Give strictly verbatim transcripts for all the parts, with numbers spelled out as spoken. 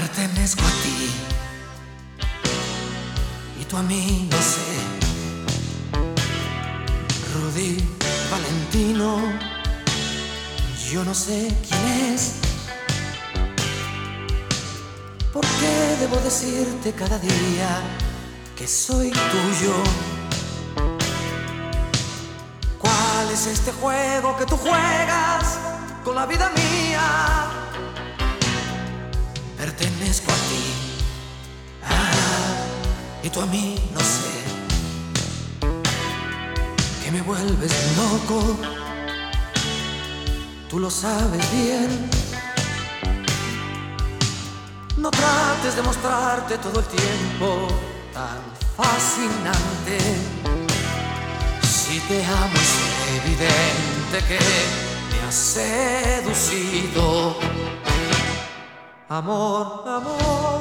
Pertenezco a ti y tú a mí, no sé. Rudy Valentino, yo no sé quién es. ¿Por qué debo decirte cada día que soy tuyo? ¿Cuál es este juego que tú juegas con la vida mía? Pertenezco a ti, ah, y tú a mí, no sé, que me vuelves loco, tú lo sabes bien. No trates de mostrarte todo el tiempo tan fascinante. Si te amo es evidente que me has seducido. Amor, amor,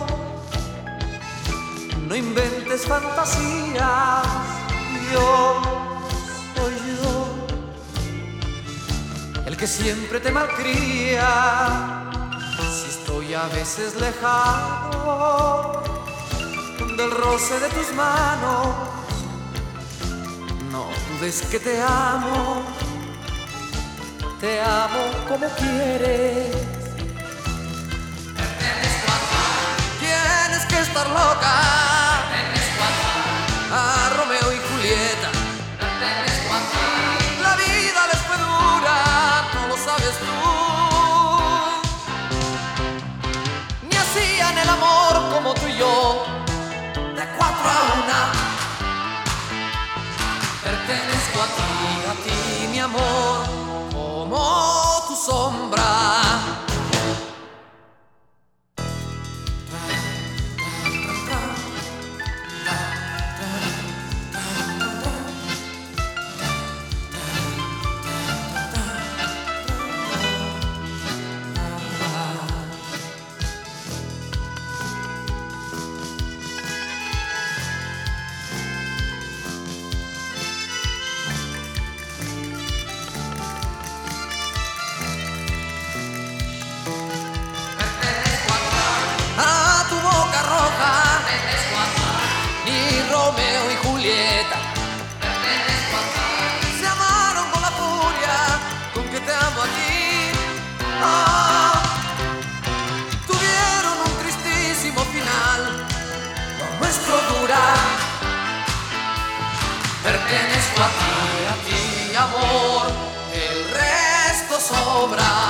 no inventes fantasías. Yo soy yo, el que siempre te malcría. Si estoy a veces lejano del roce de tus manos, no dudes que te amo, te amo como quieres. Pertenezco a ti. Tienes que estar loca. Pertenezco a ti. A Romeo y Julieta. Pertenezco a ti. La vida les fue dura, no lo sabes tú. Ni hacían el amor como tú y yo, de cuatro a una. Pertenezco a ti, a ti, mi amor, como tu sombra. Romeo y Julieta Pertenezco a ti. se amaron con la furia con que te amo a ti. Ah, tuvieron un tristísimo final, lo nuestro dura. Pertenezco a ti, a ti, amor, el resto sobra.